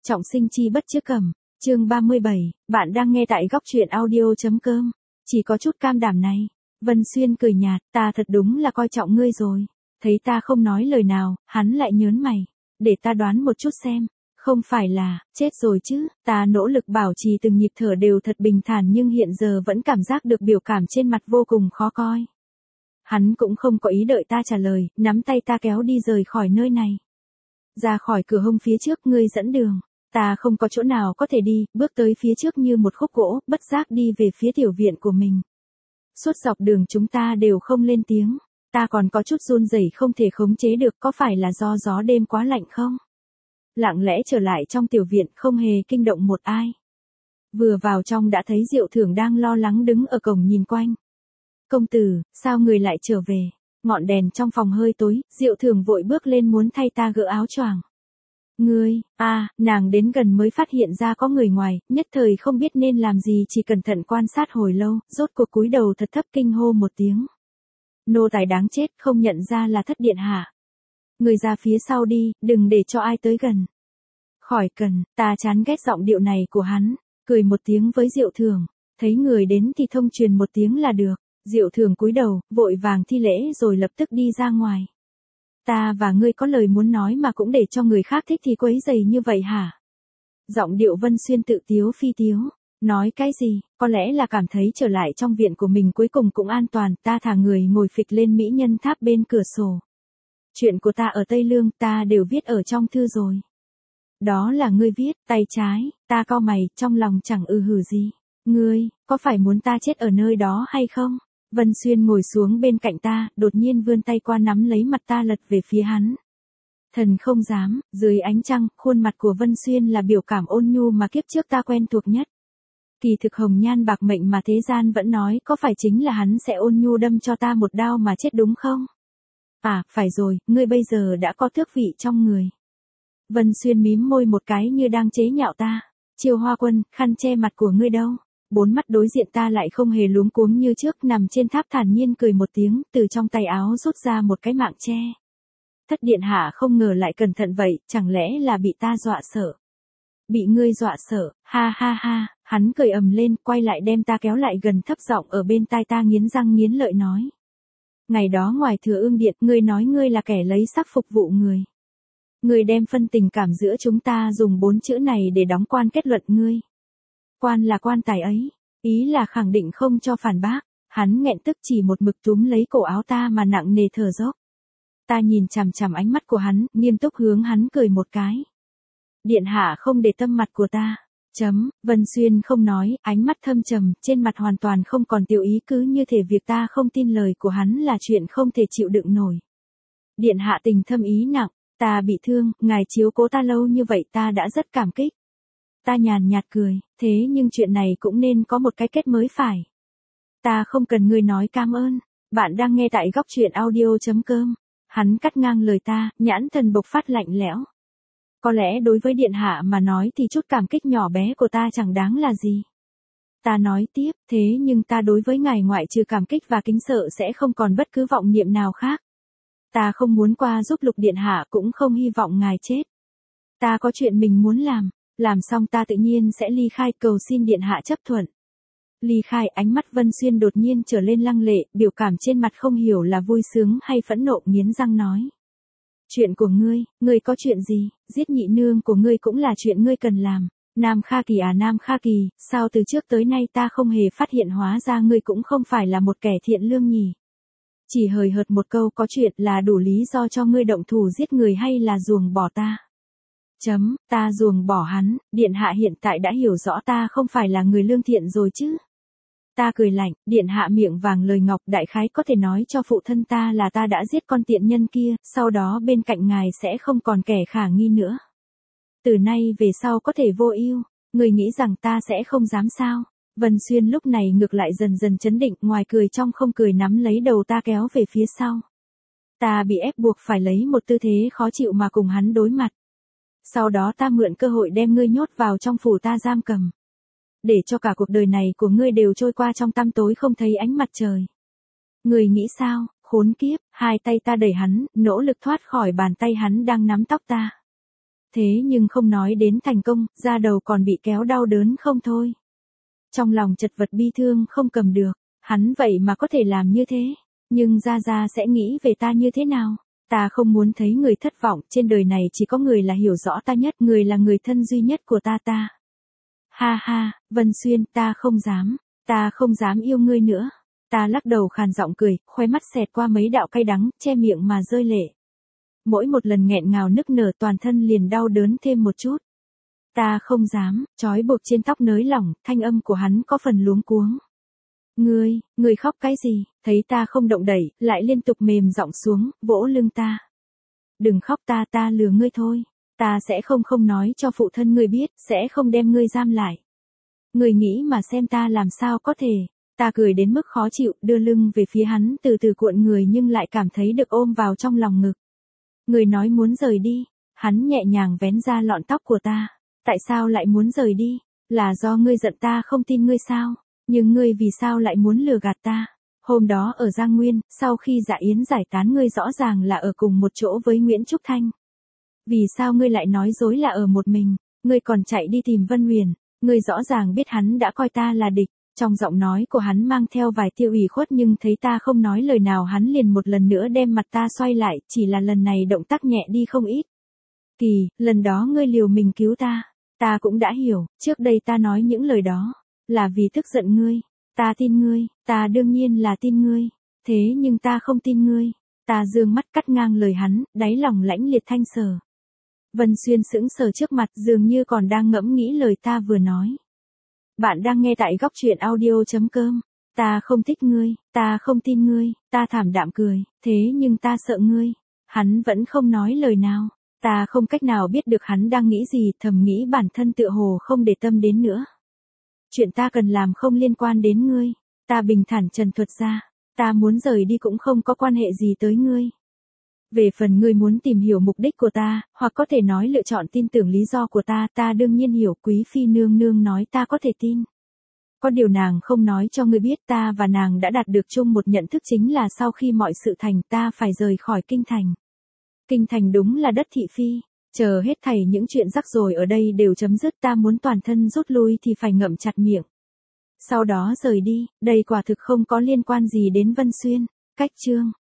Trọng sinh chi bất chứa cầm, chương 37, bạn đang nghe tại góc truyện audio.com. Chỉ có chút cam đảm này. Vân Xuyên cười nhạt, ta thật đúng là coi trọng ngươi rồi. Thấy ta không nói lời nào, hắn lại nhớn mày. Để ta đoán một chút xem. Không phải là, chết rồi chứ, ta nỗ lực bảo trì từng nhịp thở đều thật bình thản nhưng hiện giờ vẫn cảm giác được biểu cảm trên mặt vô cùng khó coi. Hắn cũng không có ý đợi ta trả lời, nắm tay ta kéo đi rời khỏi nơi này. Ra khỏi cửa hông phía trước ngươi dẫn đường. Ta không có chỗ nào có thể đi, bước tới phía trước như một khúc gỗ, bất giác đi về phía tiểu viện của mình. Suốt dọc đường chúng ta đều không lên tiếng. Ta còn có chút run rẩy không thể khống chế được, có phải là do gió đêm quá lạnh không? Lặng lẽ trở lại trong tiểu viện không hề kinh động một ai. Vừa vào trong đã thấy Diệu Thưởng đang lo lắng đứng ở cổng nhìn quanh. Công tử, sao người lại trở về? Ngọn đèn trong phòng hơi tối, Diệu Thưởng vội bước lên muốn thay ta gỡ áo choàng. Ngươi, nàng đến gần mới phát hiện ra có người ngoài, nhất thời không biết nên làm gì chỉ cẩn thận quan sát hồi lâu, rốt cuộc cúi đầu thật thấp kinh hô một tiếng. Nô tài đáng chết không nhận ra là Thất điện hạ. Người ra phía sau đi, đừng để cho ai tới gần. Khỏi cần, ta chán ghét giọng điệu này của hắn, cười một tiếng với Diệu Thưởng, thấy người đến thì thông truyền một tiếng là được. Diệu Thưởng cúi đầu, vội vàng thi lễ rồi lập tức đi ra ngoài. Ta và ngươi có lời muốn nói mà cũng để cho người khác thích thì quấy rầy như vậy hả? Giọng điệu Vân Xuyên tự tiếu phi tiếu. Nói cái gì, có lẽ là cảm thấy trở lại trong viện của mình cuối cùng cũng an toàn, ta thả người ngồi phịch lên mỹ nhân tháp bên cửa sổ. Chuyện của ta ở Tây Lương ta đều viết ở trong thư rồi. Đó là ngươi viết, tay trái, ta cau mày, trong lòng chẳng hử gì. Ngươi, có phải muốn ta chết ở nơi đó hay không? Vân Xuyên ngồi xuống bên cạnh ta, đột nhiên vươn tay qua nắm lấy mặt ta lật về phía hắn. Thần không dám, dưới ánh trăng, khuôn mặt của Vân Xuyên là biểu cảm ôn nhu mà kiếp trước ta quen thuộc nhất. Kỳ thực hồng nhan bạc mệnh mà thế gian vẫn nói có phải chính là hắn sẽ ôn nhu đâm cho ta một đao mà chết đúng không? À, phải rồi, ngươi bây giờ đã có tước vị trong người. Vân Xuyên mím môi một cái như đang chế nhạo ta. Chiêu Hoa Quân, khăn che mặt của ngươi đâu? Bốn mắt đối diện ta lại không hề luống cuống như trước, nằm trên tháp thản nhiên cười một tiếng, từ trong tay áo rút ra một cái mạng che. Thất điện hạ không ngờ lại cẩn thận vậy, chẳng lẽ là bị ta dọa sợ? Bị ngươi dọa sợ, ha ha ha, hắn cười ầm lên, quay lại đem ta kéo lại gần thấp giọng ở bên tai ta nghiến răng nghiến lợi nói. Ngày đó ngoài Thừa Ương điện, ngươi nói ngươi là kẻ lấy sắc phục vụ người. Ngươi đem phân tình cảm giữa chúng ta dùng 4 chữ này để đóng quan kết luận ngươi. Quan là quan tài ấy, ý là khẳng định không cho phản bác. Hắn nghẹn tức chỉ một mực túm lấy cổ áo ta mà nặng nề thở dốc. Ta nhìn chằm chằm ánh mắt của hắn, nghiêm túc hướng hắn cười một cái. Điện hạ không để tâm mặt của ta. Vân Xuyên không nói, ánh mắt thâm trầm, trên mặt hoàn toàn không còn tiểu ý, cứ như thể việc ta không tin lời của hắn là chuyện không thể chịu đựng nổi. Điện hạ tình thâm ý nặng, ta bị thương, ngài chiếu cố ta lâu như vậy ta đã rất cảm kích. Ta nhàn nhạt cười, thế nhưng chuyện này cũng nên có một cái kết mới phải. Ta không cần ngươi nói cảm ơn, bạn đang nghe tại góc truyện audio.com. Hắn cắt ngang lời ta, nhãn thần bộc phát lạnh lẽo. Có lẽ đối với điện hạ mà nói thì chút cảm kích nhỏ bé của ta chẳng đáng là gì. Ta nói tiếp, thế nhưng ta đối với ngài ngoại trừ cảm kích và kính sợ sẽ không còn bất cứ vọng niệm nào khác. Ta không muốn qua giúp Lục điện hạ cũng không hy vọng ngài chết. Ta có chuyện mình muốn làm xong ta tự nhiên sẽ ly khai, cầu xin điện hạ chấp thuận. Ly khai, ánh mắt Vân Xuyên đột nhiên trở lên lăng lệ, biểu cảm trên mặt không hiểu là vui sướng hay phẫn nộ, nghiến răng nói. Chuyện của ngươi có chuyện gì, giết nhị nương của ngươi cũng là chuyện ngươi cần làm. Nam Kha Kỳ Nam Kha Kỳ, sao từ trước tới nay ta không hề phát hiện hóa ra ngươi cũng không phải là một kẻ thiện lương nhỉ? Chỉ hời hợt một câu có chuyện là đủ lý do cho ngươi động thủ giết người hay là ruồng bỏ ta? Ta ruồng bỏ hắn, điện hạ hiện tại đã hiểu rõ ta không phải là người lương thiện rồi chứ? Ta cười lạnh, điện hạ miệng vàng lời ngọc, đại khái có thể nói cho phụ thân ta là ta đã giết con tiện nhân kia, sau đó bên cạnh ngài sẽ không còn kẻ khả nghi nữa. Từ nay về sau có thể vô ưu, người nghĩ rằng ta sẽ không dám sao? Vân Xuyên lúc này ngược lại dần dần chấn định, ngoài cười trong không cười, nắm lấy đầu ta kéo về phía sau. Ta bị ép buộc phải lấy một tư thế khó chịu mà cùng hắn đối mặt. Sau đó ta mượn cơ hội đem ngươi nhốt vào trong phủ ta giam cầm. Để cho cả cuộc đời này của ngươi đều trôi qua trong tăm tối không thấy ánh mặt trời. Ngươi nghĩ sao, khốn kiếp, hai tay ta đẩy hắn, nỗ lực thoát khỏi bàn tay hắn đang nắm tóc ta. thế nhưng không nói đến thành công, da đầu còn bị kéo đau đớn không thôi. Trong lòng chật vật bi thương không cầm được, hắn vậy mà có thể làm như thế, nhưng Gia Gia sẽ nghĩ về ta như thế nào? Ta không muốn thấy người thất vọng, trên đời này chỉ có người là hiểu rõ ta nhất, người là người thân duy nhất của ta. Ha ha, Vân Xuyên, ta không dám yêu ngươi nữa. Ta lắc đầu khàn giọng cười, khóe mắt xẹt qua mấy đạo cay đắng, che miệng mà rơi lệ. Mỗi một lần nghẹn ngào nức nở toàn thân liền đau đớn thêm một chút. Ta không dám, trói buộc trên tóc nới lỏng, thanh âm của hắn có phần luống cuống. Ngươi khóc cái gì? Thấy ta không động đẩy, lại liên tục mềm giọng xuống, vỗ lưng ta. Đừng khóc, ta lừa ngươi thôi. Ta sẽ không nói cho phụ thân ngươi biết, sẽ không đem ngươi giam lại. Ngươi nghĩ mà xem ta làm sao có thể. Ta cười đến mức khó chịu, đưa lưng về phía hắn, từ từ cuộn người nhưng lại cảm thấy được ôm vào trong lòng ngực. Ngươi nói muốn rời đi. Hắn nhẹ nhàng vén ra lọn tóc của ta. Tại sao lại muốn rời đi? Là do ngươi giận ta không tin ngươi sao? Nhưng ngươi vì sao lại muốn lừa gạt ta? Hôm đó ở Giang Nguyên, sau khi Dạ Yến giải tán ngươi rõ ràng là ở cùng một chỗ với Nguyễn Trúc Thanh. Vì sao ngươi lại nói dối là ở một mình? Ngươi còn chạy đi tìm Vân Huyền. Ngươi rõ ràng biết hắn đã coi ta là địch. Trong giọng nói của hắn mang theo vài tia ủy khuất, nhưng thấy ta không nói lời nào hắn liền một lần nữa đem mặt ta xoay lại, chỉ là lần này động tác nhẹ đi không ít. Kỳ, lần đó ngươi liều mình cứu ta. Ta cũng đã hiểu, trước đây ta nói những lời đó là vì tức giận ngươi. Ta tin ngươi, ta đương nhiên là tin ngươi. Thế nhưng ta không tin ngươi. Ta dương mắt cắt ngang lời hắn, đáy lòng lãnh liệt thanh sở. Vân Xuyên sững sờ trước mặt, dường như còn đang ngẫm nghĩ lời ta vừa nói. Bạn đang nghe tại góc truyện audio.com. Ta không thích ngươi, ta không tin ngươi, ta thảm đạm cười, thế nhưng ta sợ ngươi. Hắn vẫn không nói lời nào. Ta không cách nào biết được hắn đang nghĩ gì, thầm nghĩ bản thân tựa hồ không để tâm đến nữa. Chuyện ta cần làm không liên quan đến ngươi. Ta bình thản trần thuật ra. Ta muốn rời đi cũng không có quan hệ gì tới ngươi. Về phần ngươi muốn tìm hiểu mục đích của ta, hoặc có thể nói lựa chọn tin tưởng lý do của ta đương nhiên hiểu. Quý phi nương nương nói ta có thể tin. Có điều nàng không nói cho ngươi biết, ta và nàng đã đạt được chung một nhận thức, chính là sau khi mọi sự thành ta phải rời khỏi kinh thành. Kinh thành đúng là đất thị phi. Chờ hết thảy những chuyện rắc rối ở đây đều chấm dứt, ta muốn toàn thân rút lui thì phải ngậm chặt miệng. Sau đó rời đi, đây quả thực không có liên quan gì đến Vân Xuyên. Cách chương